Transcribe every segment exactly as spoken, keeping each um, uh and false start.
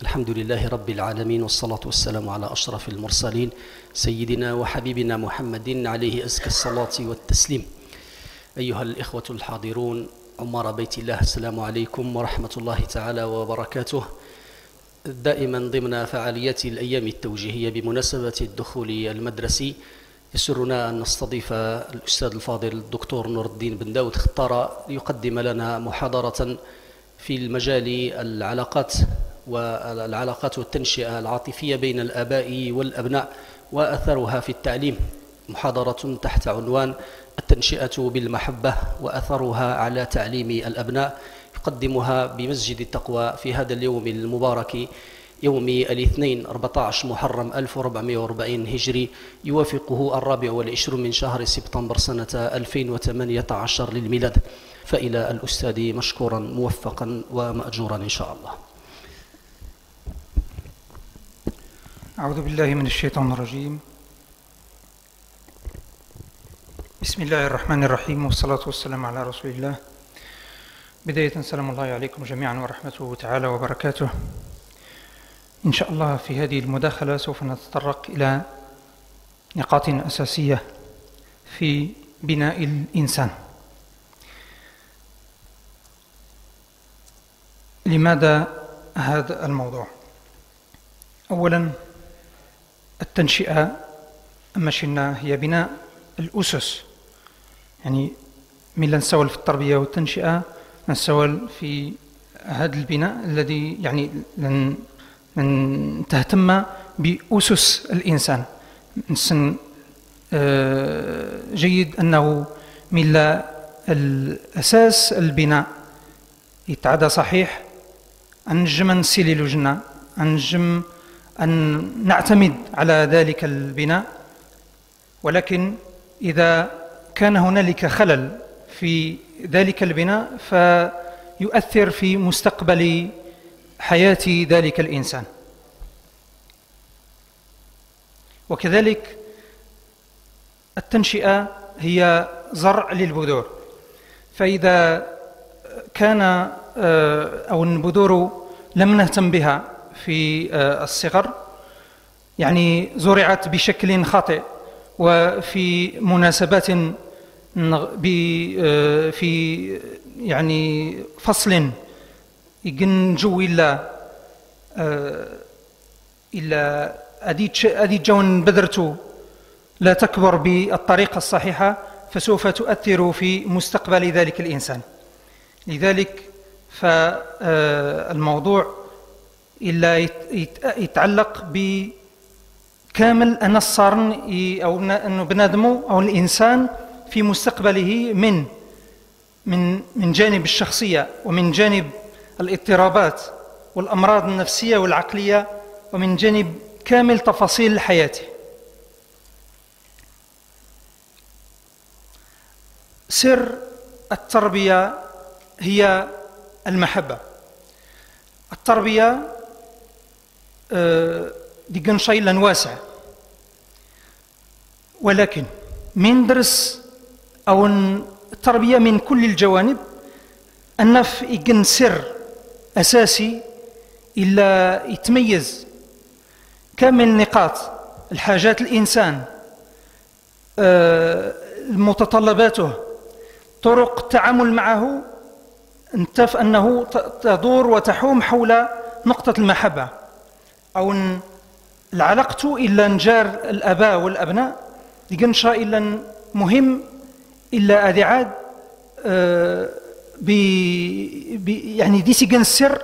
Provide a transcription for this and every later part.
الحمد لله رب العالمين، والصلاة والسلام على أشرف المرسلين سيدنا وحبيبنا محمد عليه أزكى الصلاة والتسليم. أيها الإخوة الحاضرون عمار بيت الله، السلام عليكم ورحمة الله تعالى وبركاته. دائما ضمن فعاليات الأيام التوجيهية بمناسبة الدخول المدرسي يسرنا أن نستضيف الأستاذ الفاضل الدكتور نور الدين بن داود خطارة ليقدم لنا محاضرة في المجال العلاقات والعلاقات والتنشئة العاطفية بين الآباء والأبناء وأثرها في التعليم، محاضرة تحت عنوان التنشئة بالمحبة وأثرها على تعليم الأبناء، يقدمها بمسجد التقوى في هذا اليوم المبارك يوم الاثنين أربعة عشر محرم ألف وأربعمائة وأربعين هجري، يوافقه الرابع والعشرون من شهر سبتمبر سنة ألفين وثمانية عشر للميلاد. فإلى الأستاذ مشكورا موفقا ومأجورا إن شاء الله. أعوذ بالله من الشيطان الرجيم. بسم الله الرحمن الرحيم، والصلاة والسلام على رسول الله. بداية سلام الله عليكم جميعا ورحمته تعالى وبركاته. إن شاء الله في هذه المداخلة سوف نتطرق إلى نقاط أساسية في بناء الإنسان. لماذا هذا الموضوع؟ أولا، التنشئة مشينا هي بناء الأسس، يعني من نسول في التربية والتنشئة نسول في هذا البناء الذي يعني لن, لن تهتم بأسس الإنسان. نسن جيد أنه من الأساس البناء يتعدى صحيح أنجم نسيلي لجنة أنجم أن نعتمد على ذلك البناء، ولكن إذا كان هنالك خلل في ذلك البناء فيؤثر في مستقبل حياة ذلك الإنسان. وكذلك التنشئة هي زرع للبذور، فإذا كان أو البذور لم نهتم بها في الصغر، يعني زرعت بشكل خاطئ وفي مناسبات في يعني فصل يجن جو إلا إلا أديت جون بذرته لا تكبر بالطريقة الصحيحة، فسوف تؤثر في مستقبل ذلك الإنسان. لذلك فالموضوع إلا يتعلق بكامل أن الصارن أو أنه بنادمه أو الإنسان في مستقبله من من من جانب الشخصية ومن جانب الاضطرابات والأمراض النفسية والعقلية ومن جانب كامل تفاصيل حياته. سر التربية هي المحبة. التربية دي شيء واسع، ولكن من درس أو التربية من كل الجوانب النف يجن سر أساسي إلا يتميز كامل نقاط الحاجات الإنسان، متطلباته، طرق التعامل معه، انتف أنه تدور وتحوم حول نقطة المحبة أو العلاقة إلا نجار الآباء والأبناء يجنشا إلا مهم إلا أذعاد ب يعني دي سيجن السر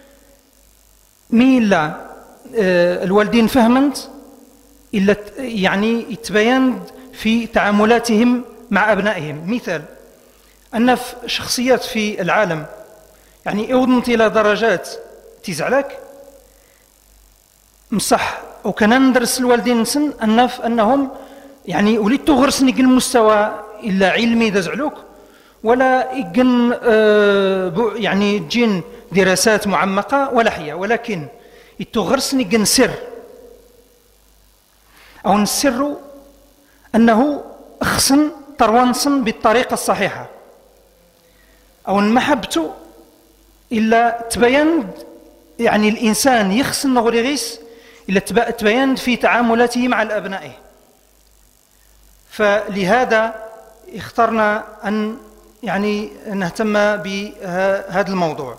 ميلا الوالدين فهمنت إلا يعني يتبين في تعاملاتهم مع أبنائهم. مثال أن في شخصيات في العالم يعني أوضنت إلى درجات تزعلك مصح، وكان ندرس الوالدين سن أنف أنهم يعني وليت تغرسني المستوى إلا علمي دزعلوك ولا يجن آه يعني تجين دراسات معمقة ولا حية، ولكن يتغرسني جن سر أو السر أنه أخصن تروانصن بالطريقة الصحيحة أو محبته إلا تبين يعني الإنسان يخص النغريغيس إلا تبين في تعاملاته مع الأبناء. فلهذا اخترنا أن يعني نهتم بهذا الموضوع.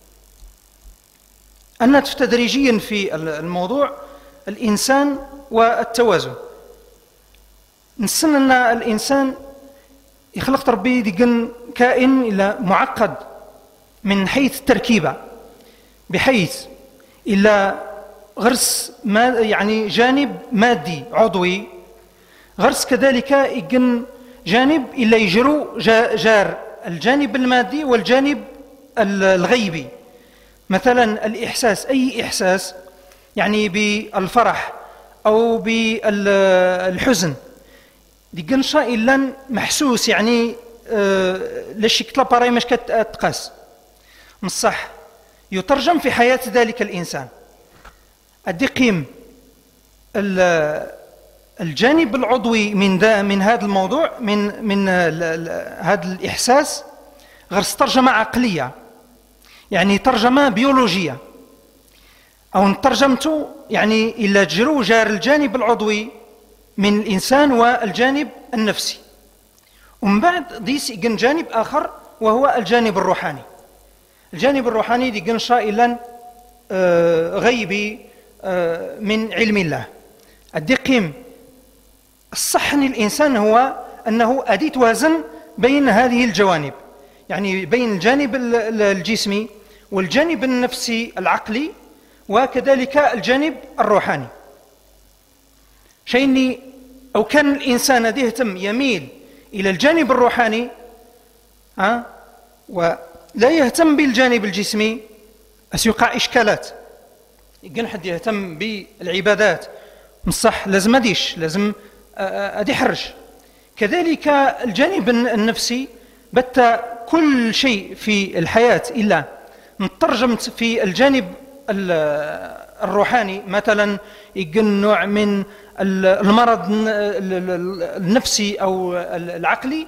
أن تدريجيا في الموضوع الإنسان والتوازن. نسن أن الإنسان يخلق ربي ديجن كائن إلى معقد من حيث التركيبة، بحيث إلا غرس ما يعني جانب مادي عضوي، غرس كذلك يجن جانب إلا يجرو جار الجانب المادي والجانب الغيبي. مثلا الإحساس، أي إحساس يعني بالفرح أو بالحزن ديجن شيء إلا محسوس، يعني لشي كتلا باراي مش كتقاس مصح يترجم في حياة ذلك الإنسان. أدي قيم الجانب العضوي من ذا من هذا الموضوع، من من هذا الإحساس، غرس ترجمة عقلية، يعني ترجمة بيولوجية، أو ترجمته يعني إلا تجرو جار الجانب العضوي من الإنسان والجانب النفسي. ومن بعد ديس يجن جانب آخر وهو الجانب الروحاني. الجانب الروحاني دي جنشا إلا غيبي من علم الله. الدقيم الصح الإنسان هو أنه أدي توازن بين هذه الجوانب، يعني بين الجانب الجسمي والجانب النفسي العقلي وكذلك الجانب الروحاني. شيني أو كان الإنسان أدي يهتم يميل إلى الجانب الروحاني ها ولا يهتم بالجانب الجسمي، أسيقع إشكالات. يقن حد يهتم بالعبادات مصح لازم أديش لازم أدي حرج. كذلك الجانب النفسي بت كل شيء في الحياة إلا نترجمت في الجانب الروحاني. مثلا يقن نوع من المرض النفسي أو العقلي،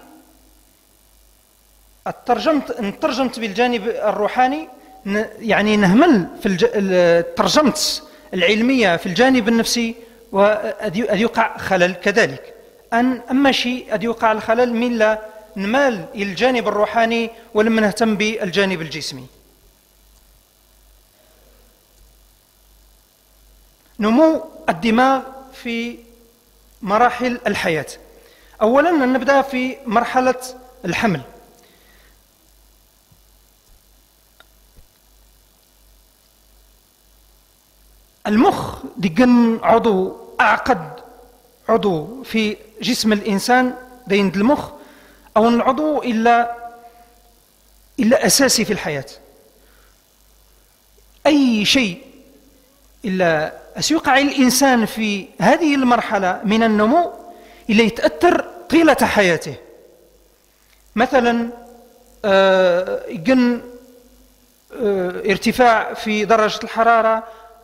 الترجمت نترجمت بالجانب الروحاني، يعني نهمل في الترجمة العلمية في الجانب النفسي وأدي يقع خلل كذلك. أن أما شيء أدي يقع الخلل من لا نمال إلى الجانب الروحاني ولم نهتم بالجانب الجسمي. نمو الدماغ في مراحل الحياة. أولا نبدأ في مرحلة الحمل. المخ ديجن عضو أعقد عضو في جسم الإنسان دين المخ، أو العضو إلا إلا أساسي في الحياة. أي شيء إلا أسيقع الإنسان في هذه المرحلة من النمو إلا يتأثر طيلة حياته. مثلا يجن ارتفاع في درجة الحرارة،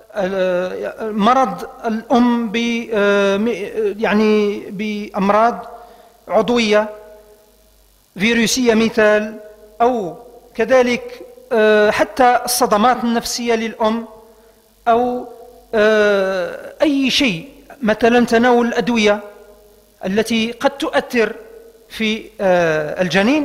مرض الأم ب يعني بأمراض عضوية فيروسية مثال، أو كذلك حتى الصدمات النفسية للأم، أو أي شيء مثلا تناول الأدوية التي قد تؤثر في الجنين.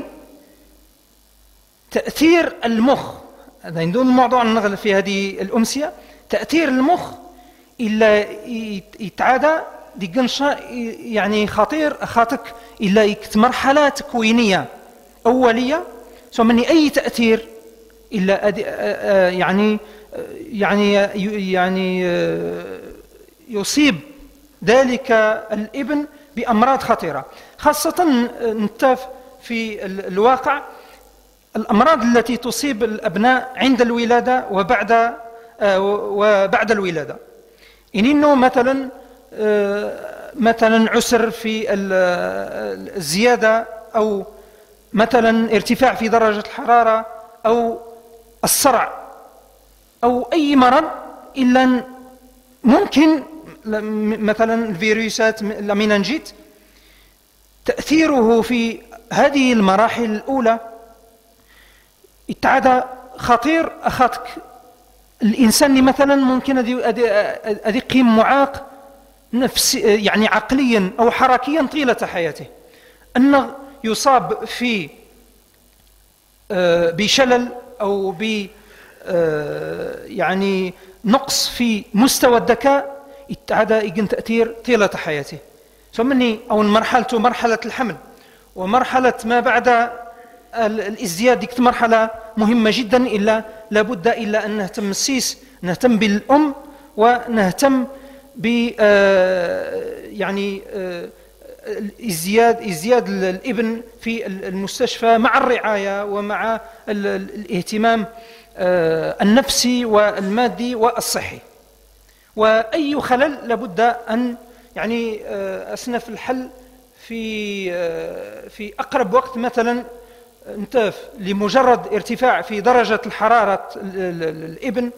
تأثير المخ هذا يندون الموضوع نغل في هذه الأمسية. تأثير المخ إلا يتعادى دي قنشة يعني خطير أخاتك إلا مرحلة تكوينية أولية، ثم أن أي تأثير إلا يعني يعني يعني يصيب ذلك الابن بأمراض خطيرة، خاصة نتاف في الواقع الأمراض التي تصيب الأبناء عند الولادة وبعد وبعد الولادة. إنه مثلا مثلا عسر في الزيادة، أو مثلا ارتفاع في درجة الحرارة، أو الصرع، أو أي مرض إلا ممكن مثلا الفيروسات المينانجيت تأثيره في هذه المراحل الأولى اتعدى خطير أخاتك الإنسان اللي مثلا ممكن أدي يقيم معاق نفس يعني عقليا أو حركيا طيلة حياته، أنه يصاب في بشلل أو ب يعني نقص في مستوى الذكاء يتعدى يجن تأثير طيلة حياته. فمني أو مرحلته مرحلة الحمل ومرحلة ما بعد الازدياد، ديك مرحلة مهمة جدا، إلا لابد إلا أن نهتم السيس، نهتم بالأم ونهتم ب يعني ازدياد ازدياد الابن في المستشفى مع الرعاية ومع الاهتمام النفسي والمادي والصحي. وأي خلل لابد أن يعني أسنف الحل في في أقرب وقت. مثلا انتف لمجرد ارتفاع في درجة الحرارة الابن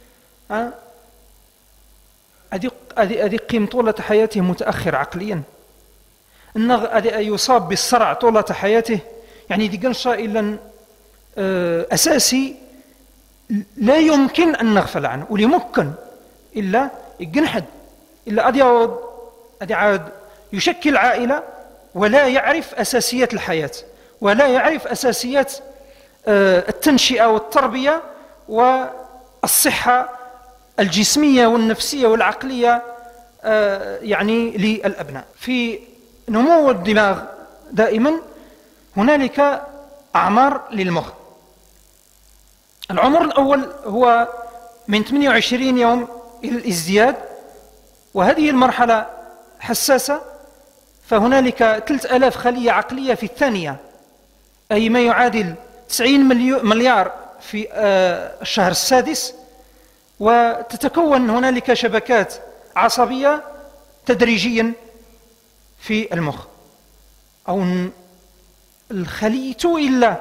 أدي أدي قيم طولة حياته متأخر عقليا، أنه أدي يصاب بالصرع طولة حياته، يعني دي قنشة إلا أساسي لا يمكن أن نغفل عنه، ولي ممكن إلا يجنحد إلا أدي عود أدي عاد يشكل عائلة ولا يعرف أساسيات الحياة ولا يعرف أساسيات التنشئة والتربية والصحة الجسمية والنفسية والعقلية يعني للأبناء. في نمو الدماغ دائما هنالك أعمار للمخ. العمر الأول هو من ثمانية وعشرين يوم إلى الازدياد، وهذه المرحلة حساسة، فهنالك ثلاثة آلاف خلية عقلية في الثانية، أي ما يعادل تسعين مليار في الشهر السادس، وتتكون هنالك شبكات عصبية تدريجيا في المخ. أو الخلية إلا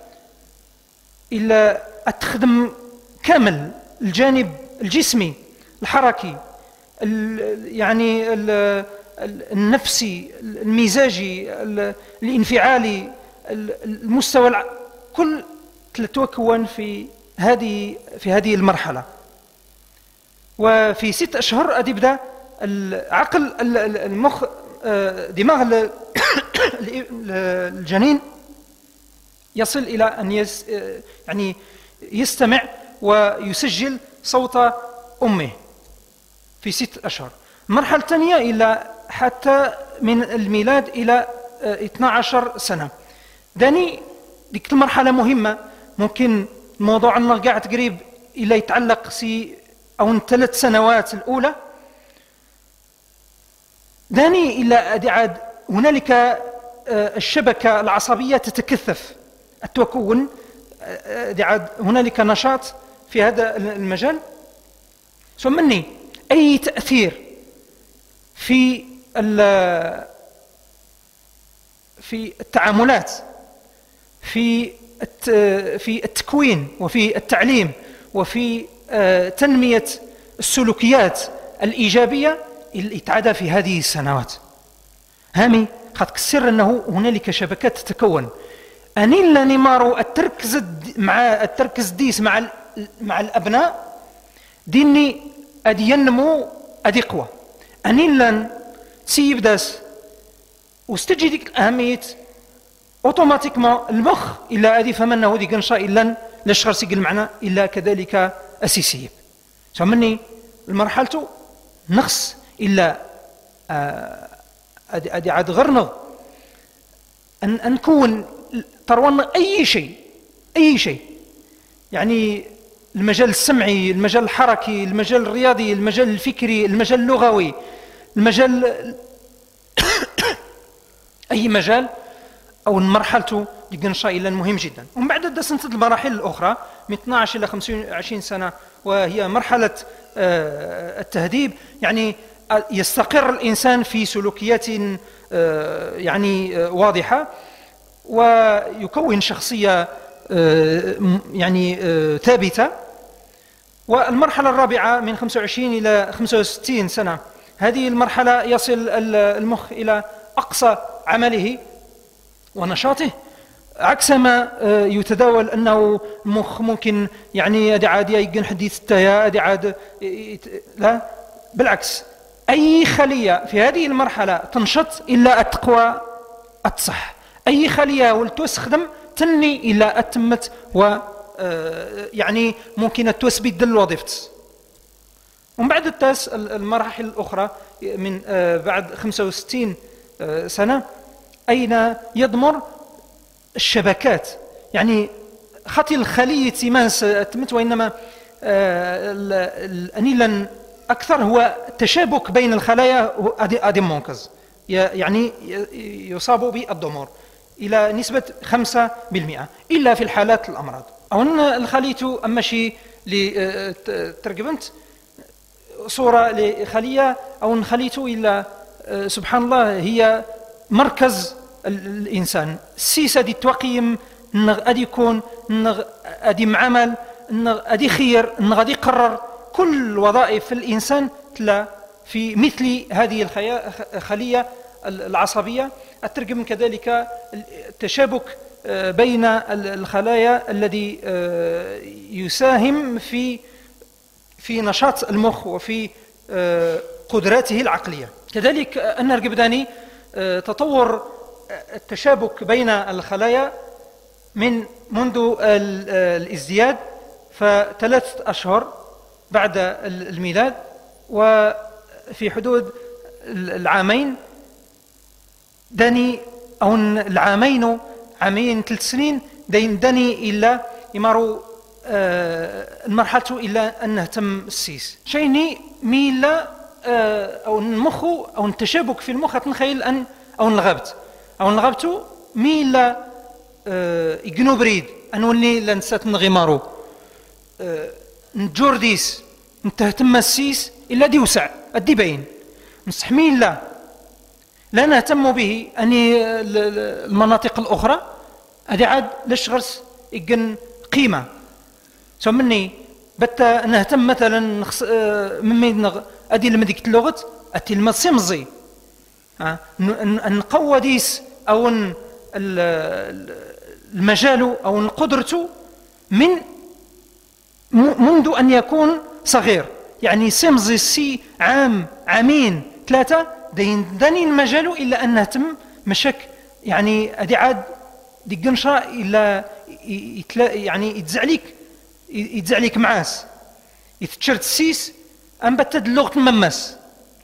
إلا أتخدم كامل الجانب الجسمي الحركي يعني النفسي المزاجي الانفعالي المستوى كل تتكون في هذه في هذه المرحلة. وفي ست أشهر يبدأ العقل المخ دماغ الجنين يصل إلى أن يس يعني يستمع ويسجل صوت أمه في ست أشهر. المرحلة الثانية إلى حتى من الميلاد إلى اثنتي عشرة سنة. داني ديك المرحلة مهمة، ممكن الموضوع أنه قاعد قريب إلى يتعلق سي أو الثلاث سنوات الأولى. داني إلى أدعاد هنالك الشبكة العصبية تتكثف التكون، أدعاد هنالك نشاط في هذا المجال. ثمني أي تأثير في في التعاملات في في التكوين وفي التعليم وفي تنمية السلوكيات الإيجابية يتعدى في هذه السنوات. هامي قد كسر أنه هنالك شبكات تتكون أني لا نمارو التركز مع التركز ديس مع مع الأبناء ديني أدي ينمو أدي قوة أني لن تسيب داس واستجي ديك الأهمية أوتوماتيكما المخ إلا أدي فمنه دي قنشا إلا لشغر سيقل معنا إلا كذلك أسيسيب. فمني المرحلة نقص إلا أدي أدي عاد غرنض أن نكون ترونا أي شيء أي شيء يعني المجال السمعي، المجال الحركي، المجال الرياضي، المجال الفكري، المجال اللغوي، المجال أي مجال أو مرحلته ديقنشا إلا مهم جدا. ومن بعد دسنت المراحل الأخرى من اثنتي عشرة إلى خمسة وعشرين سنة، وهي مرحلة التهذيب، يعني يستقر الإنسان في سلوكيات يعني واضحة ويكون شخصية يعني ثابتة. والمرحلة الرابعة من خمسة وعشرين إلى خمسة وستين سنة، هذه المرحلة يصل المخ إلى أقصى عمله ونشاطه، عكس ما يتداول أنه المخ ممكن يعني هذه عادية يقن حديث التايا هذه عاد، لا بالعكس، أي خلية في هذه المرحلة تنشط إلا التقوى التصح، أي خلية والتستخدم تني إلا أتمت و يعني ممكن تثبت الوظيفة. ومن بعد التاس المراحل الأخرى من بعد خمسة وستين سنة أين يضمر الشبكات، يعني خطي الخلية تيمانس تمت، وإنما الأنيلا أكثر هو التشابك بين الخلايا أدي منقذ، يعني يصاب بالضمور إلى نسبة خمسة بالمئة إلا في الحالات الأمراض. أو أن الخلية أما شيء لترجمت صورة لخلية أو نخليته إلا سبحان الله هي مركز الإنسان. السيسة دي توقيم أدي يكون أدي معامل أدي خير أدي قرر كل وظائف في الإنسان تلا في مثل هذه الخلية العصبية. الترجم كذلك التشابك بين الخلايا الذي يساهم في في نشاط المخ وفي قدراته العقلية. كذلك أن الرقبداني تطور التشابك بين الخلايا من منذ الازدياد فثلاثة أشهر بعد الميلاد، وفي حدود العامين داني أو العامين عامين ثلاث سنين دين داني إلا يمارو المرحلة إلا أن نهتم السيس شيني ميلا أو المخ أو التشابك في المخ تنخيل أن أو نغبت أو نغبتو ميلا يقنو بريد أنولي لنسات نغيمارو نجورديس نتهتم السيس إلا دي وسع أدي باين نستحميل لا لا نهتم به أني المناطق الأخرى هذه عاد لشغرس يقن قيمة سو مني بتا نهتم مثلا نخص ممي أدي المديك اللغة أتي المصمزي نقوى ديس أو المجال أو القدرة من منذ أن يكون صغير، يعني سمزي سي عام عامين ثلاثة دين داني المجال إلا أن نهتم مشك، يعني أدي عاد دي قنشة إلا يعني يتزعليك يتزعليك معاس يتشرت السيس أم بتد اللغة الممس.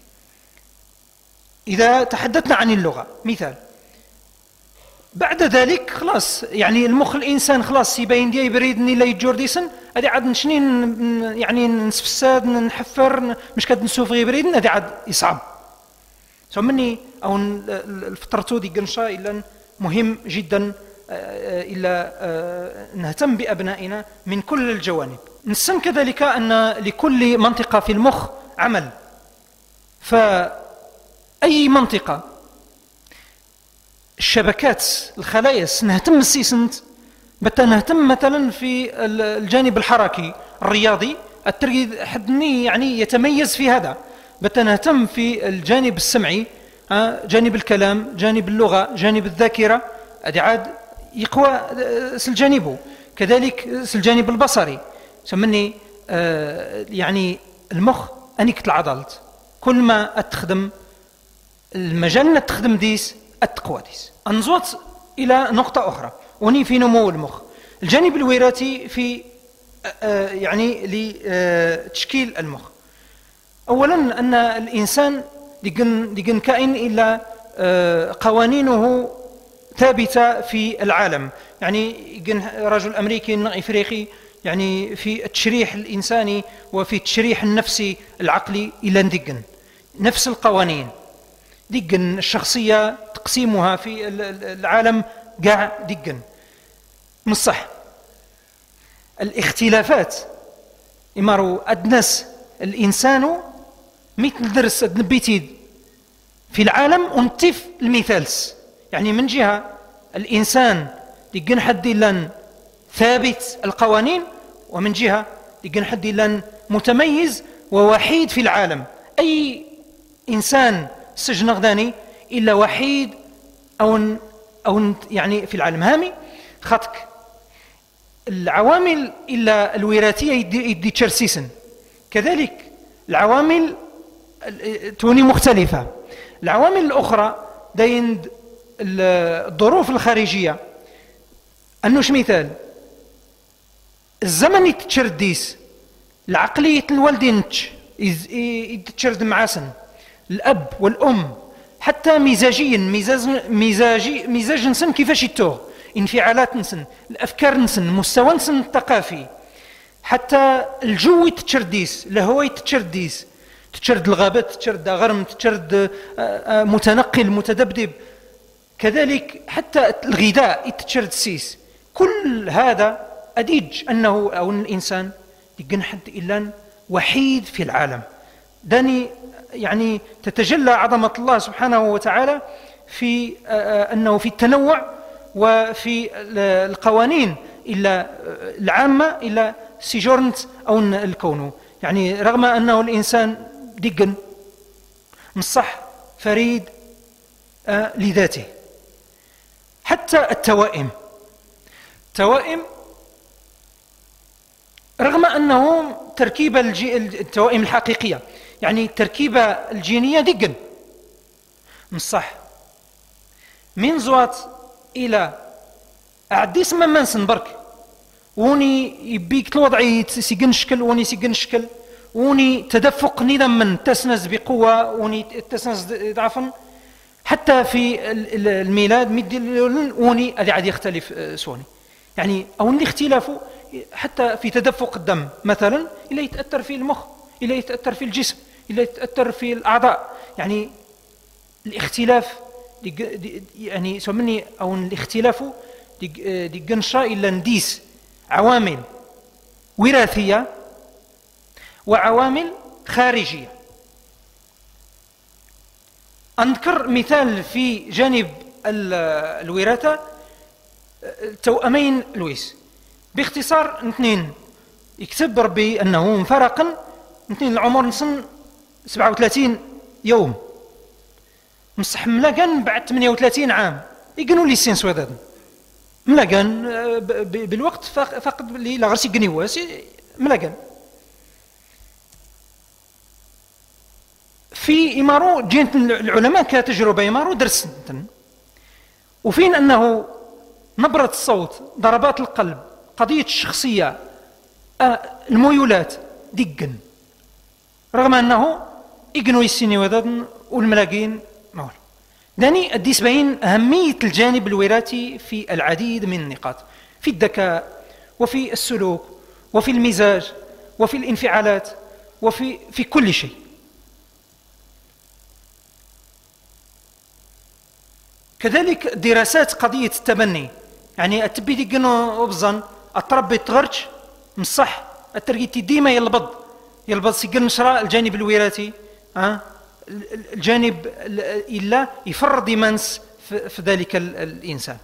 إذا تحدثنا عن اللغة مثال بعد ذلك خلاص يعني المخ الإنسان خلاص يبين دي يبريدني لا يجورديسن هذه عاد نشنين يعني نسفساد نحفر مش كاد نسوف يبريدن هذه عاد يصعب سو مني أو الفترة دي قنشة إلا مهم جدا إلا نهتم بأبنائنا من كل الجوانب. نسم كذلك أن لكل منطقة في المخ عمل، فأي منطقة الشبكات الخلايا نهتم السيسنت بتا نهتم مثلا في الجانب الحركي الرياضي التركيز حدني يعني يتميز في هذا، بتا نهتم في الجانب السمعي جانب الكلام جانب اللغة جانب الذاكرة هذه عاد يقوى سلجانبه، كذلك الجانب البصري سمني آه يعني المخ أنيك العضلات كل ما أتخدم المجال تخدم ديس التقوى ديس. أنزوت إلى نقطة أخرى وني في نمو المخ الجانب الوراثي في آه يعني لتشكيل المخ. أولا أن الإنسان لجن لجن كائن إلا آه قوانينه ثابتة في العالم، يعني رجل أمريكي إفريقي يعني في التشريح الإنساني وفي التشريح النفسي العقلي إلى ندقن نفس القوانين دقن الشخصية تقسيمها في العالم قاع دقن مش صح. الاختلافات إمارو أدنس الإنسان مثل درس أدنبيتيد في العالم أنتف المثالس، يعني من جهة الإنسان لقن حد لن ثابت القوانين ومن جهة لقن حد لن متميز ووحيد في العالم. أي إنسان سجن غداني إلا وحيد أو أو يعني في العالم هامي خطك العوامل إلا الوراثية يدي تشرسيسن، كذلك العوامل توني مختلفة. العوامل الأخرى داين الظروف الخارجية، أنوش مثال الزمن يتشرديس، العقلية الوالدين يتشرد معاسن، الأب والأم، حتى مزاجيا مزاج مزاجي مزاج نسن كيفاش يتوه، انفعالات نسن، الأفكار نسن، مستوى نسن الثقافي، حتى الجو يتشرديس، الهواء يتشرديس، تتشرد الغابات، تتشرد غرم، تتشرد متنقل متدبدب، كذلك حتى الغذاء يتشرد سيس. كل هذا أديج أنه أو الإنسان يقن حد إلا وحيد في العالم. داني يعني تتجلى عظمة الله سبحانه وتعالى في أنه في التنوع وفي القوانين إلا العامة إلا سيجورنت أو الكون، يعني رغم أنه الإنسان دقن مصح فريد لذاته. حتى التوائم توائم رغم أنه تركيبة التوائم الحقيقية، يعني التركيبة الجينية دقن مصح من زوات إلى أعديس ما منسن برك وني يبيك الوضع سيقن شكل وني سيقن شكل وني تدفق نظام من تسنز بقوة وني تسنز ضعفا، حتى في الميلاد مدي وني هذا عاد يختلف سوني، يعني أو الاختلاف حتى في تدفق الدم مثلا إلا يتأثر في المخ، إلا يتأثر في الجسم، إلا يتأثر في الأعضاء، يعني الاختلاف يعني سمني أو الاختلاف دي جنشا إلا نديس عوامل وراثية وعوامل خارجية. أذكر مثال في جانب الوراثة، توأمين لويس باختصار، اثنين يكتب ربي أنه مفرقا، اثنين العمر نسن سبعة وثلاثين يوم، مصح ملاقان بعد ثمانية وثلاثين عام يقنوا لي السين سواداد ملاقان بالوقت فقد لي لا غرسي قنيواس ملاقان في إمارو جينت العلماء كتجربة إمارو درس، وفين أنه نبرة الصوت، ضربات القلب، قضية الشخصية، الميولات دقن، رغم أنه يقنوا السيني ودادن والملاقين مول. داني أديس بين أهمية الجانب الوراثي في العديد من النقاط، في الذكاء وفي السلوك وفي المزاج وفي الانفعالات وفي في كل شيء. كذلك دراسات قضية التبني، يعني التبي ديقنو وبزن التربي تغرج مصح الترقيتي ديما يلبض يلبض سيقن نشرا الجانب الوراثي، أه؟ الجانب إلا يفرض يمنس في ذلك الإنسان.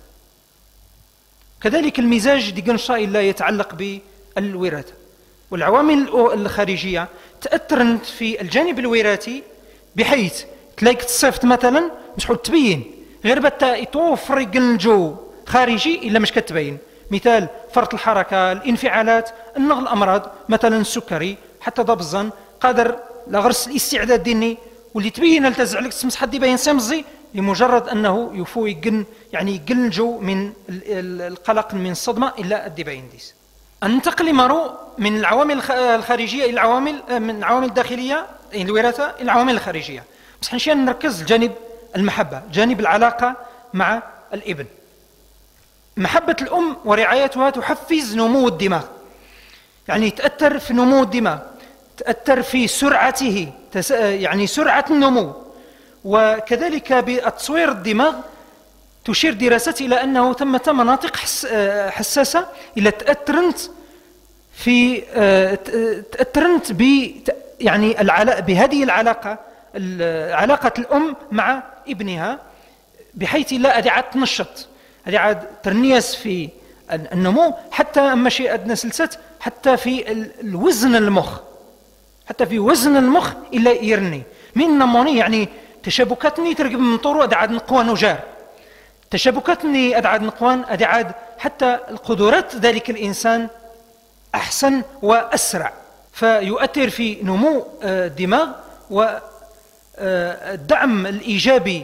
كذلك المزاج ديقن نشرا إلا يتعلق بالوراثة، والعوامل الخارجية تأثرت في الجانب الوراثي بحيث تلاقي تصيفت مثلا مش حول تبين غير بتا يتوفر الجو خارجي إلا مش كتبين، مثال فرط الحركة، الانفعالات، النغل الأمراض مثلا السكري، حتى ضبزا قادر لغرس الاستعداد ديني واللي تبين التزع لك تسمس حد يبين سمزي لمجرد أنه يفو يقن يعني يقن الجو من القلق من الصدمة إلا الدباين ديس. انتقل مرو من العوامل الخارجية إلى العوامل من العوامل الداخلية الوراثة إلى العوامل الخارجية، بس حنشيا نركز جانب المحبة، جانب العلاقة مع الابن. محبة الأم ورعايتها تحفز نمو الدماغ، يعني تأثر في نمو الدماغ، تأثر في سرعته، يعني سرعة النمو، وكذلك بتصوير الدماغ. تشير دراسات إلى أنه ثمة مناطق حساسة إلى تأثرنت في تأثرنت ب يعني بهذه العلاقة، علاقة الأم مع ابنها، بحيث لا أدي عاد تنشط، أدي عاد ترنيس في النمو، حتى أما شيء أدنى سلسات حتى في الوزن المخ، حتى في وزن المخ إلا يرني من نموني، يعني تشابكاتني ترقب من طورو أدي عاد نقوان وجار، تشابكاتني أدي عاد نقوان أدي عاد حتى القدرات ذلك الإنسان أحسن وأسرع، فيؤثر في نمو الدماغ والدعم الإيجابي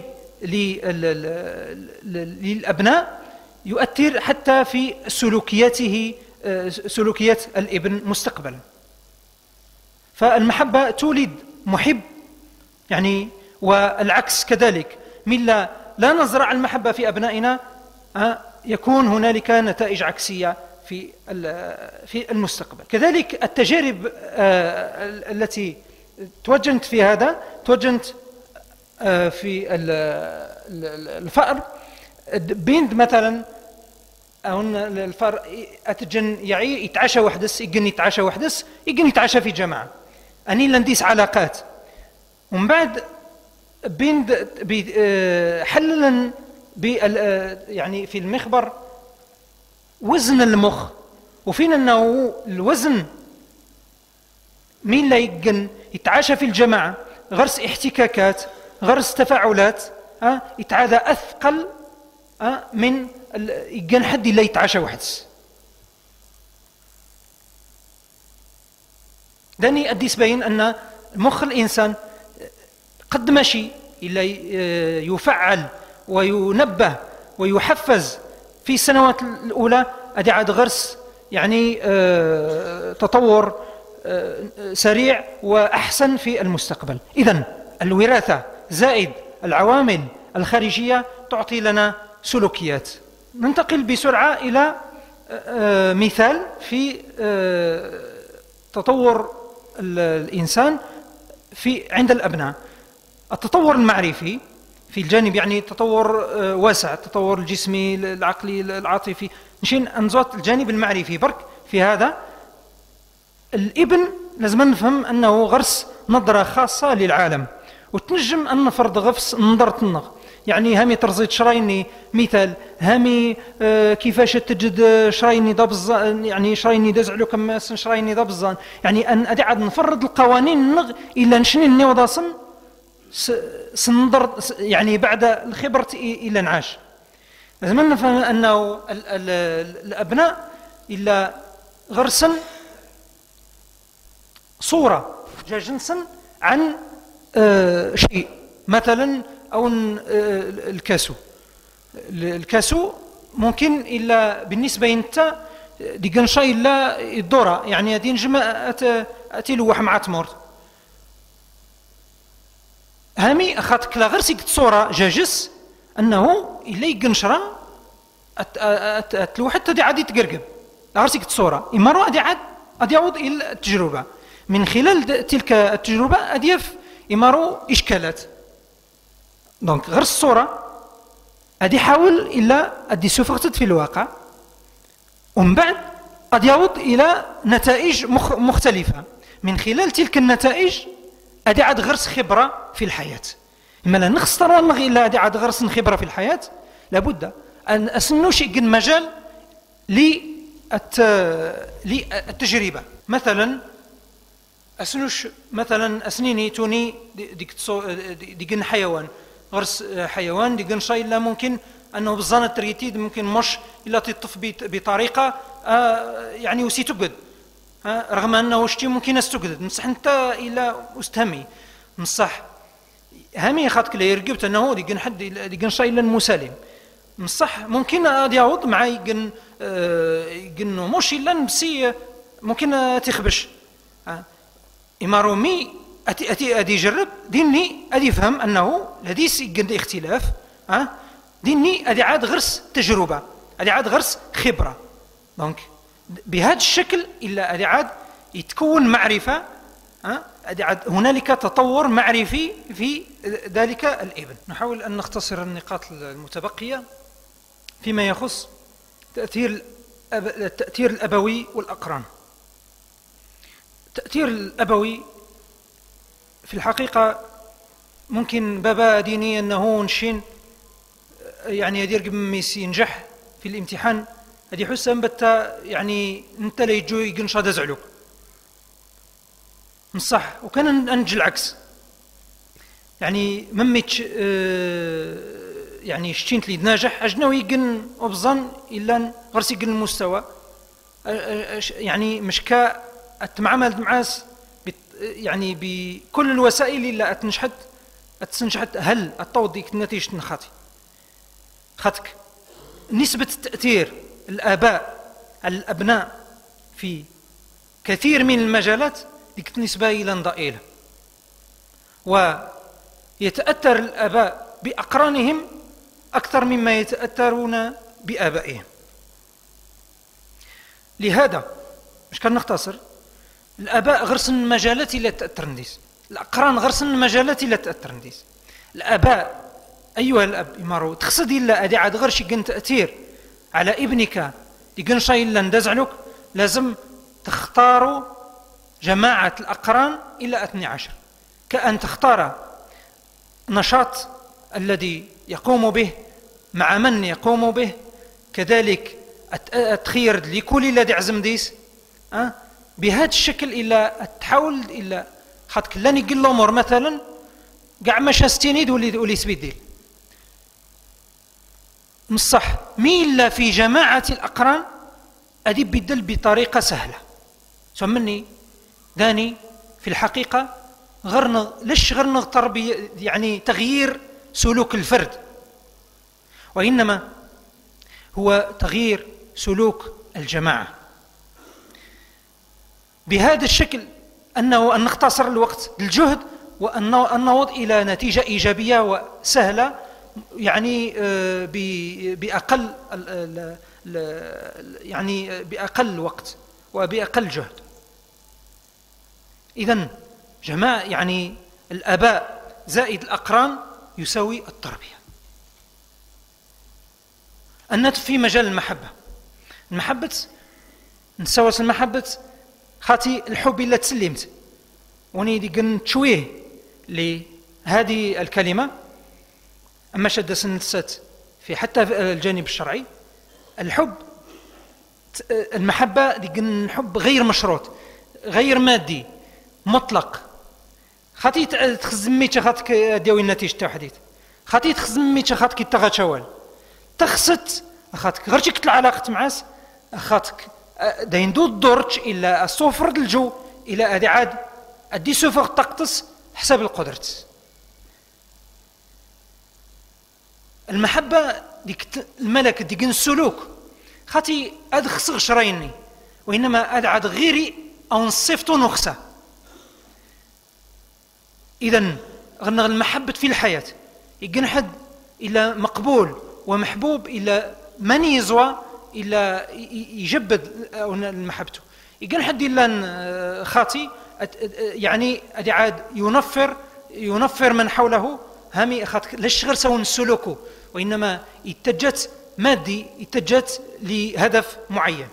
للأبناء، يؤثر حتى في سلوكياته سلوكيات الابن مستقبلا. فالمحبة تولد محب، يعني والعكس كذلك، من لا, لا نزرع المحبة في أبنائنا يكون هنالك نتائج عكسية في في المستقبل. كذلك التجارب التي توجهت في هذا توجهت في الفأر، بين مثلا أو الفأر أتجن يعي يتعشى وحدس، يجن يتعشى وحدس، يجن يتعشى في جماعة، أني لنديس علاقات، ومن بعد بين حللا يعني في المخبر وزن المخ، وفين أنه الوزن مين لا يجن يتعاشى في الجماعة، غرس احتكاكات، غرس تفاعلات، ها يتعادى أثقل ها من يجن حد لا يتعاشى وحدس. داني أديس بين أن مخ الإنسان قد مشي إلا يفعل وينبه ويحفز في السنوات الأولى، أدي عاد غرس يعني تطور سريع وأحسن في المستقبل. إذن الوراثة زائد العوامل الخارجية تعطي لنا سلوكيات. ننتقل بسرعة إلى مثال في تطور الإنسان في عند الأبناء. التطور المعرفي في الجانب يعني تطور واسع، التطور الجسمي العقلي العاطفي، نشين أنزوت الجانب المعرفي برك. في هذا الابن لازم نفهم أنه غرس نظرة خاصة للعالم، وتنجم أن نفرض غفص نظرة النغ، يعني هامي ترزيد شرايني مثال، هامي آه كيفاش تجد شرايني دابزان، يعني شرايني دزعلو كما شرايني دابزان، يعني أن أدي عاد نفرض القوانين النغ إلا نشني النيوضاصن سنظر يعني بعد الخبرة إلى نعاش. لازم نفهم أنه ال ال الأبناء إلا غرسا صورة جا جنسا عن آه شيء، مثلا أو آه الكاسو الكاسو ممكن إلا بالنسبة انت ديقن شيء إلا الدورة، يعني هذه نجم أتلوح مع تمور هامي أخذت كلا غير سيكت صورة جاجس أنه إلا يقنشرا أتلوح حتى دي عادي تقرقب غير سيكت صورة إمارو أدي عاد أدي يعود إلى التجربة، من خلال تلك التجربة أدي يف إمارو إشكالات. دونك غير الصورة أدي حاول إلا أدي سفغتت في الواقع، ومن بعد أدي يعود إلى نتائج مخ مختلفة، من خلال تلك النتائج أدي عاد غرس خبرة في الحياة. إما لا نخسر نغي إلا أدي عاد غرس خبرة في الحياة، لابد أن أسنوش يقن مجال للتجربة. مثلا أسنوش مثلا أسنيني توني ديك ديقن حيوان، غرس حيوان ديقن شيء لا ممكن أنه بالظن التريتيد ممكن مش إلا تطف بطريقة آه يعني وسيتقد، رغم أنه شتي ممكن أستقدد مصح أنت إلا أستهمي مصح همي خاطك لا يرقبت أنه ديقن حد ديقن شيء إلا مسالم مصح ممكن أدي يعوض مع يقن آه يقن مش إلا نبسي ممكن تخبش آه إما رومي أتي أتي أدي يجرب ديني أدي يفهم أنه لديس يقن اختلاف آه ديني أدي عاد غرس تجربة، أدي عاد غرس خبرة. دونك بهذا الشكل إلا أدي عاد يتكون معرفة، أدي عاد هنالك تطور معرفي في ذلك الابن. نحاول أن نختصر النقاط المتبقية فيما يخص تأثير التأثير الأبوي والأقران. التأثير الأبوي في الحقيقة ممكن بابا ديني أنه نشين يعني يدير قبل ميسي ينجح في الامتحان هذه حسن بتا يعني انت لا يجو يقنش هذا زعلوك نصح، وكان انجل العكس يعني مميتش يعني شتينت لي ناجح أجنو يجن وبظن إلا غرسي يجن المستوى يعني مش كا أتمعمل معاس يعني بكل الوسائل إلا أتنشحت أتنشحت هل التوضيك نتيجة خاطي خاطك نسبة تأثير الآباء على الأبناء في كثير من المجالات ديك النسبة إلى ضئيلة، ويتأثر الآباء بأقرانهم أكثر مما يتأثرون بآبائهم. لهذا مش كان نختصر الآباء غرسن المجالات اللي تأثر نديس، الأقران غرسن المجالات اللي تأثر نديس. الآباء أيها الأب إمارو تقصد إلا أدي عاد غرش يقن تأثير على ابنك يقن شيء إلا ندزعلك، لازم تختاروا جماعة الأقران إلى اثني عشر، كأن تختار نشاط الذي يقوم به مع من يقوم به، كذلك تخير لكل الذي عزم ديس أه؟ بهذا الشكل إلا تحاول إلا خاطك لاني يقول الأمور مثلا قاع ما شاستينيد ولي ولي سبيديل مصح ميلا في جماعة الأقران أدي بدل بطريقة سهلة سمني داني في الحقيقة غير ليش غير نغتر يعني تغيير سلوك الفرد، وإنما هو تغيير سلوك الجماعة بهذا الشكل أنه أن نختصر الوقت للجهد وأن نوض إلى نتيجة إيجابية وسهلة يعني بأقل يعني بأقل وقت وبأقل جهد. إذن جماعة يعني الآباء زائد الأقران يساوي التربية. النت في مجال المحبة، المحبة نسوس المحبة خاطي الحب إلا تسلمت وني دي قن تشويه لهذه الكلمة. أما شد سنسات في حتى في الجانب الشرعي الحب المحبة دي قن حب غير مشروط غير مادي مطلق، خاطي تخزميتش خاطك ديوي النتيجة تاع حديث خاطي تخزميتش خاطك تغاتشوال تخصت خاطك غير شكل العلاقة معاس خاطك داين دو الدورتش إلا الصفر الجو إلى أدي عاد أدي سوفر تقتص حسب القدرت. المحبة ديك الملك ديك السلوك خاطي أدخصغ شرايني وإنما أدعد غيري أو نصفتو نخسة. إذن غنغ المحبة في الحياة يقن حد إلى مقبول ومحبوب إلى من يزوى إلى يجبد المحبته، يقن حد إلا خاطي يعني أدي عاد ينفر ينفر من حوله هامي خاطك ليش غير سوون سلوكه وإنما يتجت مادي يتجت لهدف معين.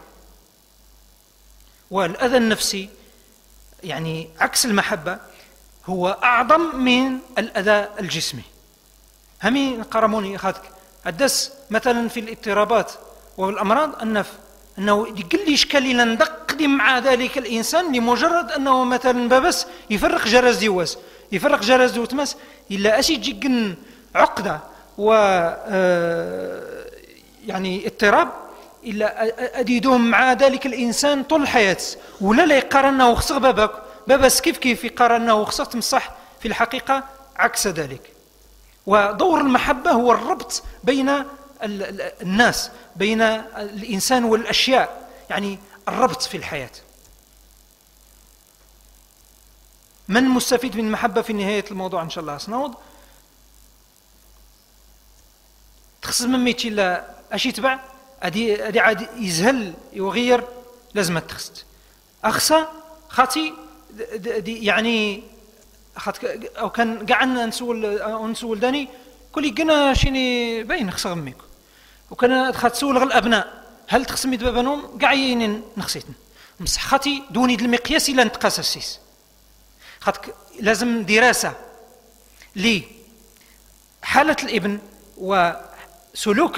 والأذى النفسي يعني عكس المحبة هو أعظم من الأذى الجسمي. همي قرموني خاطك الدس مثلا في الاضطرابات والأمراض النف أنه يقل لي إشكال إلى ندقدم مع ذلك الإنسان لمجرد أنه مثلا ببس يفرق جرس ديواس يفرق جرس دوتمس إلا أشي جيجن عقدة و يعني اضطراب إلا أديدهم مع ذلك الإنسان طول الحياة ولا لا يقارنه وخصغ بابك بابس كيف كيف يقارنه وخصغ تمصح في الحقيقة عكس ذلك. ودور المحبة هو الربط بين الناس بين الإنسان والأشياء، يعني الربط في الحياة. من مستفيد من المحبة في نهاية الموضوع إن شاء الله سنوض تخص من ميتي لا أشي تبع أدي أدي عاد يزهل يغير لازم تخست أخسى خاطي دي يعني خاط أو كان قعدنا نسول أو نسول داني كل جنا شيني باين خص غميك وكان خاط سول غل الأبناء هل تخصمي دبابنهم قاعين نخسيتن مسح خاطي دوني المقياس إلا نتقاس السيس خاطك لازم دراسة لي حالة الابن وسلوك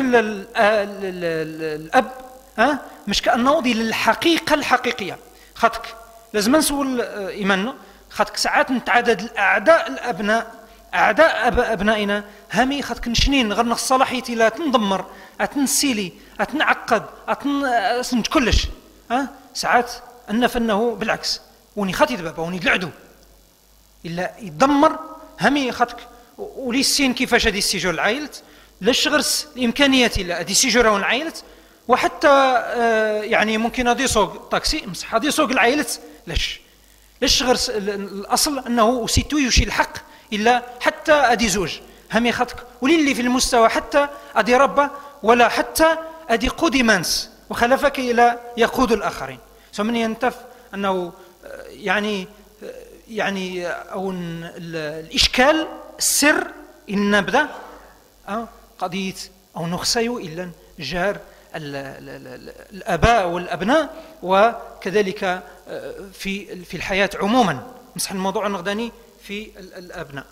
الأب ها مش كأنه دي للحقيقة الحقيقية. خاطك لازم نسول إيماننا خاطك ساعات نتعدد الأعداء الأبناء أعداء أب أبنائنا همي خاطك نشنين غير نخ صلاحيتي لا تندمر أتنسيلي أتنعقد أتن كلش أه؟ ساعات أن فنه بالعكس وني خاطي دبابة وني العدو إلا يدمر همي خاطك ولي السين كيفاش هادي السيجور العائلت لاش غرس الإمكانيات إلا هادي السيجور هون العائلت وحتى آه يعني ممكن هادي يسوق طاكسي مسح هادي يسوق العائلت لاش لاش غرس الأصل أنه سيتوي وشي الحق إلا حتى أدي زوج همي خاطك ولي اللي في المستوى حتى أدي ربة ولا حتى أدي قودي منس وخلفك إلى يقود الآخرين فمن ينتف أنه يعني يعني أو الإشكال السر إن نبدأ قضية أو نخسيو إلا جار الآباء والأبناء وكذلك في في الحياة عموما مسح الموضوع النغداني في الأبناء.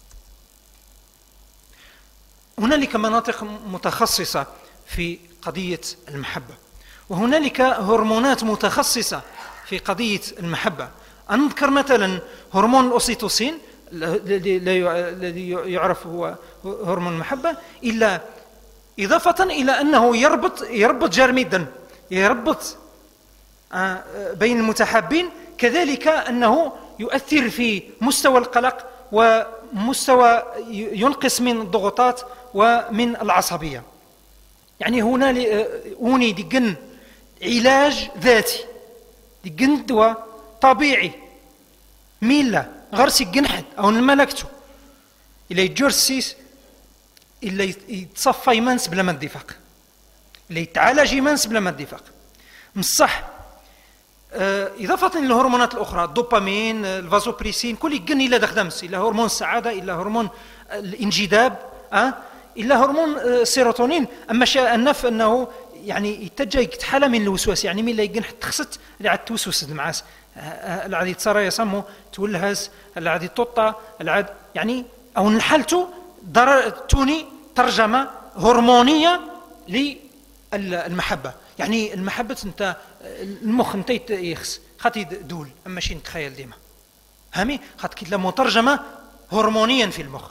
هنالك مناطق متخصصة في قضية المحبة وهنالك هرمونات متخصصة في قضية المحبة. أنذكر مثلا هرمون الأوسيتوسين الذي يعرف هو هرمون المحبة إلا إضافة إلى أنه يربط يربط جرم الدم يربط بين المتحابين كذلك أنه يؤثر في مستوى القلق ومستوى ينقص من الضغوطات ومن العصبية. يعني هنا هوني ديجن علاج ذاتي ديجن دواء طبيعي ميلا غرسي جنحد أو الملكته إلا يجرسيس إلا يتصفى يمنس بلا ما تدفق إلا يتعالج يمنس بلا ما تدفق مصح. إضافة للهرمونات الأخرى الدوبامين الفازوبريسين كل يجن إلا دخدمس إلا هرمون السعادة إلا هرمون الانجذاب أه؟ إلا هرمون السيروتونين. أما شيء النف أنه يعني يتجه يتحلى من الوسواس يعني من لا يجن حتى خصت اللي عاد توسوس معاس اللي عاد يتصرى يسمو تولهز اللي عاد يطوطا اللي عاد يعني أو نحلته توني ترجمة هرمونية للمحبة. يعني المحبة انت المخ انت يخس خاطي دول اما شي نتخيل ديما هامي خاطر كي مترجمة هرمونيا في المخ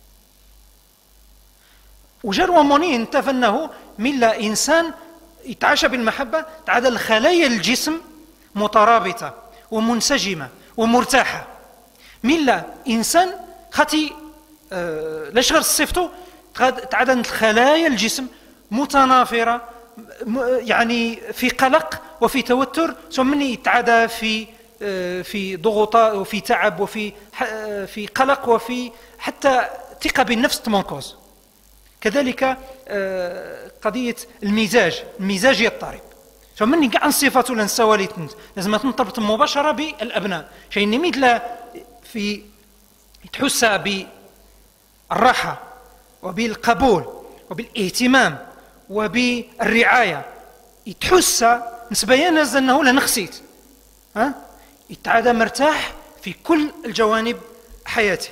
وجر هرموني انت فانه من لا انسان يتعاشى بالمحبة تعادل خلايا الجسم مترابطة ومنسجمة ومرتاحة من لا انسان خاطي آه لاش غير صفته تعادل خلايا الجسم متنافرة يعني في قلق وفي توتر ثم يتعدى في في ضغوطات وفي تعب وفي في قلق وفي حتى ثقة بالنفس تمنقص. كذلك قضية المزاج المزاج يضطرب ثم كاع صفاته لنسواليت لازم تنطبط مباشرة بالأبناء شيء مثل في تحس بالراحة وبالقبول وبالاهتمام وبالرعاية يتحس نسبيا أنه لا نخسيت ها يتعادى مرتاح في كل الجوانب حياته.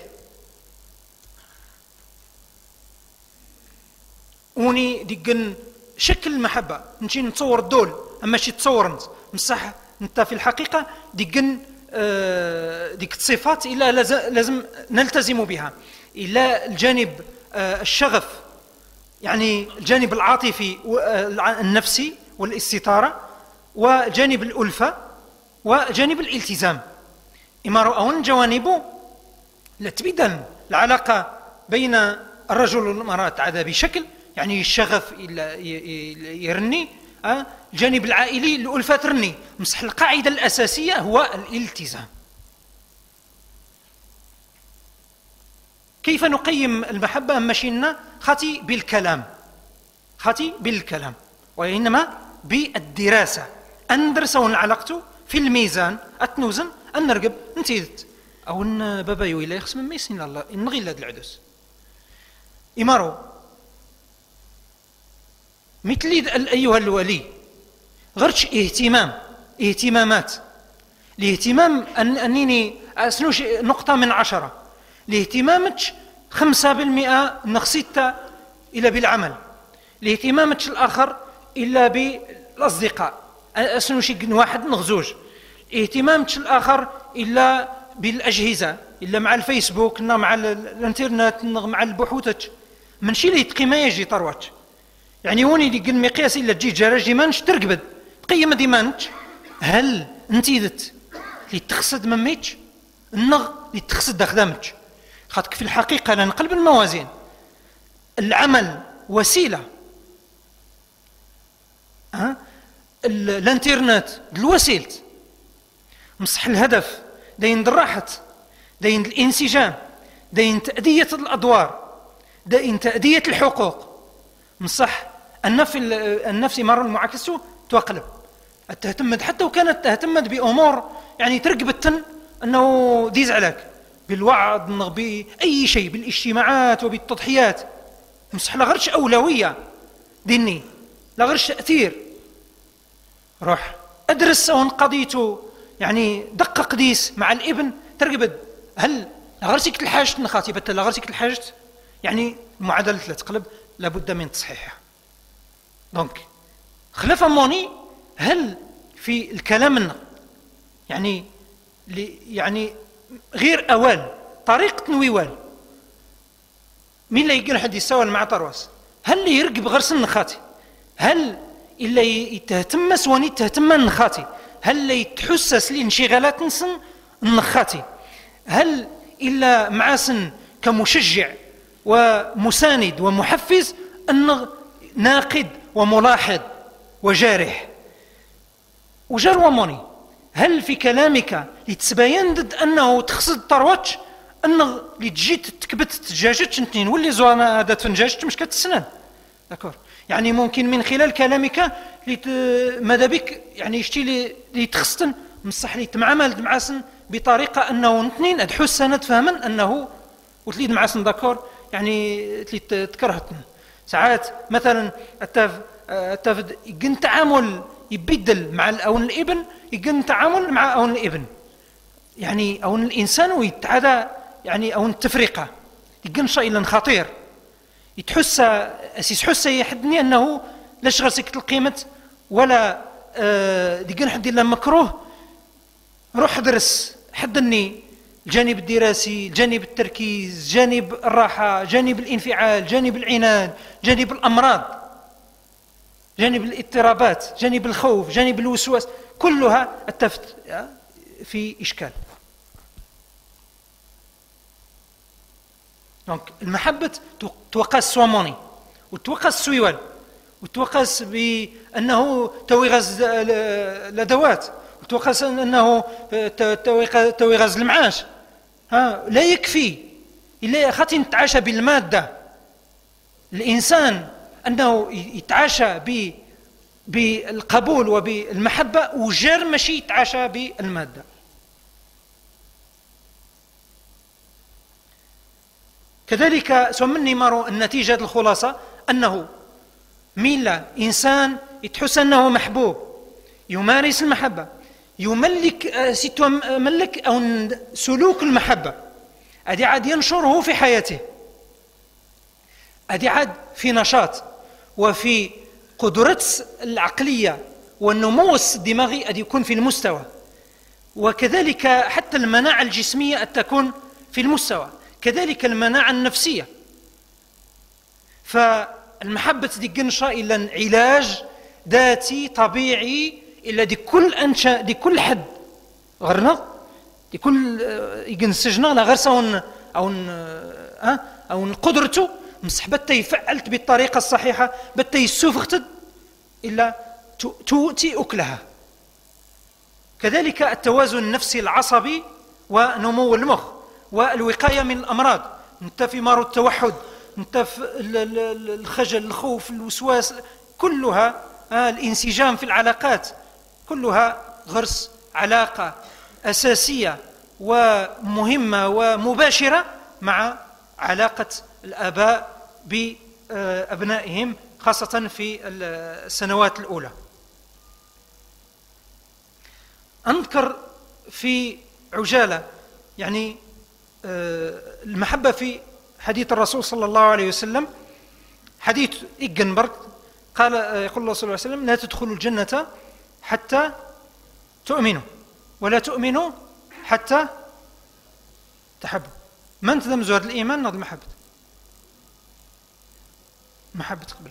وني ديجن شكل المحبة نمشي نتصور الدول أما شي تصور انت مصح انت في الحقيقة ديجن آه ديك الصفات إلا لازم نلتزم بها إلا الجانب آه الشغف يعني الجانب العاطفي والنفسي والاستطارة وجانب الألفة وجانب الالتزام إما أون جوانبه لتبدل العلاقة بين الرجل والمرأة تعدى بشكل يعني الشغف يرني الجانب العائلي الألفة ترني مسح القاعدة الأساسية هو الالتزام. كيف نقيم المحبة مشينا خاتي بالكلام خاتي بالكلام وإنما بالدراسة أندرس ونعلقته في الميزان أتنوزن أنرقب نتيدت أو أن بابا يويلا يخص من ميسين الله نغي لهذا العدس إمارو مثل أيها الولي غرش اهتمام اهتمامات الاهتمام أن أنني أسنوش نقطة من عشرة الاهتمامك خمسة بالمئة نقصيت إلا بالعمل الاهتمامك الآخر إلا بالأصدقاء أسنوش واحد نغزوج اهتمامك الآخر إلا بالأجهزة إلا مع الفيسبوك إلا مع الانترنت مع البحوثات منشي لي تقيمة يجي طروات يعني وني ديك المقياس إلا تجي جراج ديمانش ترقبد تقيم ديمانش هل انتيدت اللي تخصد مميتش النغ اللي تخصد خدامتش خاطك في الحقيقة لنقلب الموازين العمل وسيلة ها الانترنت الوسيلت مصح الهدف داين الراحة داين الانسجام داين تأدية الأدوار داين تأدية الحقوق مصح النفس النفس مرة المعاكسة تقلب تهتمد حتى وكانت تهتمد بأمور يعني ترقبتن أنه ديز عليك بالوعظ بأي شيء بالاجتماعات وبالتضحيات مصح لا غيرش أولوية ديني لا غيرش تأثير روح أدرس أو قضيته يعني دقق ديس مع الابن ترقبد هل لا غيرسك الحاجة نخاطبة لا غيرسك الحاجة يعني المعادلة لا تقلب لابد من تصحيحها دونك خلاف موني هل في الكلام لنا يعني يعني غير أوال طريقة نويوال مين اللي يقول حد يساوي مع طرواس هل اللي يرقب غرس النخاتي هل إلا يتهتمس واني تهتم النخاتي هل اللي يتحسس لانشغالات نسن النخاتي هل إلا معاسن كمشجع ومساند ومحفز أن ناقد وملاحظ وجارح وجار وموني هل في كلامك لتبين ضد أنه تخصد طرواتش أنه لتجيت تكبت تجاجت انتين واللي زوانا هذا تنجاجت مش كتسنان داكور يعني ممكن من خلال كلامك لت ماذا بك يعني يشتي لي لتخصتن مصح لي تمعامل معاسن بطريقة أنه اثنين أدحو السنة تفهمن أنه وتليد معاسن داكور يعني تلي تكرهتن ساعات مثلا التاف التاف يقن تعامل يبدل مع الأون الابن يقن تعامل مع أون الابن يعني أون الإنسان ويتعدى يعني أون التفرقة يقن شيء لن خطير يتحس أسيس حس يحدني أنه لا شغل سكت القيمة ولا يقن حد إلا مكروه روح درس حدني الجانب الدراسي جانب التركيز جانب الراحة جانب الانفعال جانب العناد جانب الأمراض جانب الاضطرابات جانب الخوف جانب الوسواس كلها التفت في إشكال دونك المحبة توقس سواموني وتوقس سويوال وتوقس بأنه توغز الأدوات وتوقس أنه توغز المعاش ها لا يكفي إلا خاطر نتعاشى بالمادة الإنسان أنه يتعاشى بالقبول وبالمحبة وجر ماشي يتعاشى بالمادة كذلك سمني مرو النتيجة الخلاصة أنه ميلا إنسان يتحس أنه محبوب يمارس المحبة يملك ستو ملك أو سلوك المحبة أدي عاد ينشره في حياته أدي عاد في نشاط وفي قدرة العقلية والنمو الدماغي أدي يكون في المستوى وكذلك حتى المناعة الجسمية أن تكون في المستوى كذلك المناعة النفسية فالمحبة دي قنشة إلى علاج ذاتي طبيعي إلا دي كل أنشاء دي كل حد غرنا دي كل يقنسجنا لا غير سون أو أه أو قدرته مسحبته يفعلت بالطريقة الصحيحة بته يسوفختد إلا تؤتي أكلها كذلك التوازن النفسي العصبي ونمو المخ والوقاية من الأمراض انت في مرض التوحد انت في الخجل الخوف الوسواس كلها الانسجام في العلاقات كلها غرس علاقة أساسية ومهمة ومباشرة مع علاقة الآباء بأبنائهم خاصة في السنوات الأولى. أذكر في عجالة يعني المحبة في حديث الرسول صلى الله عليه وسلم حديث إجنبرغ قال يقول الله صلى الله عليه وسلم لا تدخلوا الجنة حتى تؤمنوا ولا تؤمنوا حتى تحبب. من تلمزوا هذا الإيمان ناض المحبة محبة قبل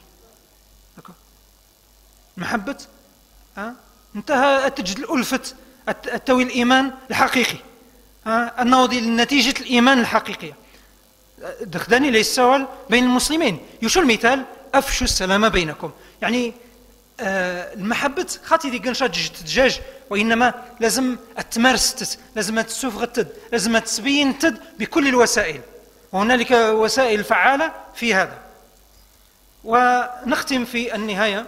محبة أه؟ انتهى تجد الألفة التوي الإيمان الحقيقي أه؟ أنه دي نتيجة الإيمان الحقيقية. دخداني ليس السؤال بين المسلمين يشو المثال أفشوا السلام بينكم. يعني آه المحبة خاطي دي قنشات دجاج، وإنما لازم تمارس، لازم تسوفغ تد، لازم تسبين تد بكل الوسائل، وهنالك وسائل فعالة في هذا. ونختم في النهاية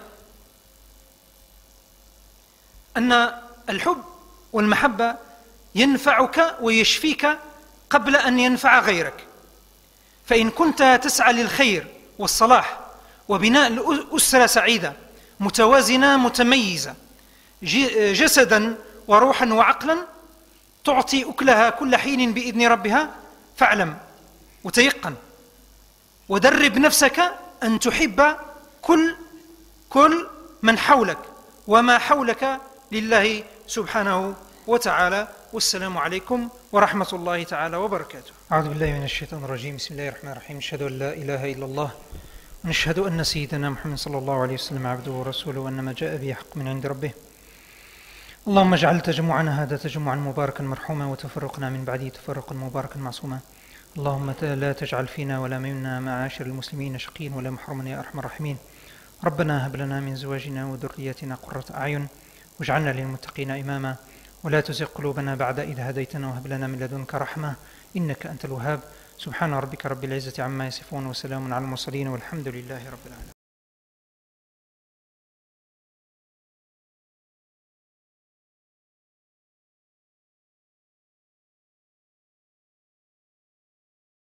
أن الحب والمحبة ينفعك ويشفيك قبل أن ينفع غيرك. فإن كنت تسعى للخير والصلاح وبناء أسرة سعيدة متوازنة متميزة جسدا وروحا وعقلا تعطي أكلها كل حين بإذن ربها، فاعلم وتيقن ودرب نفسك أن تحب كل كل من حولك وما حولك لله سبحانه وتعالى. والسلام عليكم ورحمة الله تعالى وبركاته. أعوذ بالله من الشيطان الرجيم. بسم الله الرحمن الرحيم. نشهد أن لا إله إلا الله ونشهد أن سيدنا محمد صلى الله عليه وسلم عبده ورسوله وأن ما جاء به حق من عند ربه. اللهم اجعل تجمعنا هذا تجمعا مباركا مرحوما وتفرقنا من بعده تفرقا مباركا معصوما. اللهم لا تجعل فينا ولا منا معاشر المسلمين شقيا ولا محروما يا أرحم الراحمين. ربنا هب لنا من زواجنا وذرياتنا قرة أعين واجعلنا للمتقين إماما ولا تزغ قلوبنا بعد إذ هديتنا وهب لنا من لدنك رحمة إنك أنت الوهاب. سبحان ربك رب العزة عما يصفون وسلام على المرسلين والحمد لله رب العالمين.